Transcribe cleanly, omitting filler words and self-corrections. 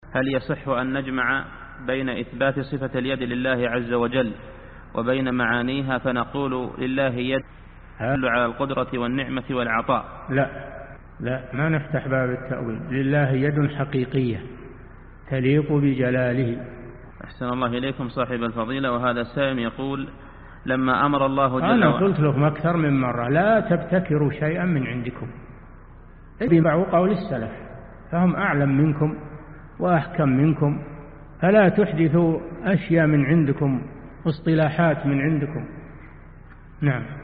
هل يصح أن نجمع بين إثبات صفة اليد لله عز وجل وبين معانيها فنقول لله يد تدل على القدرة والنعمة والعطاء؟ لا، ما نفتح باب التأويل. لله يد حقيقية تليق بجلاله. أحسن الله إليكم صاحب الفضيلة. وهذا السائل يقول: لما أمر الله جل وعلا، أنا قلت لكم أكثر من مرة لا تبتكروا شيئا من عندكم، اتبعوا قول السلف فهم أعلم منكم وأحكم منكم، فلا تحدثوا أشياء من عندكم، اصطلاحات من عندكم. نعم.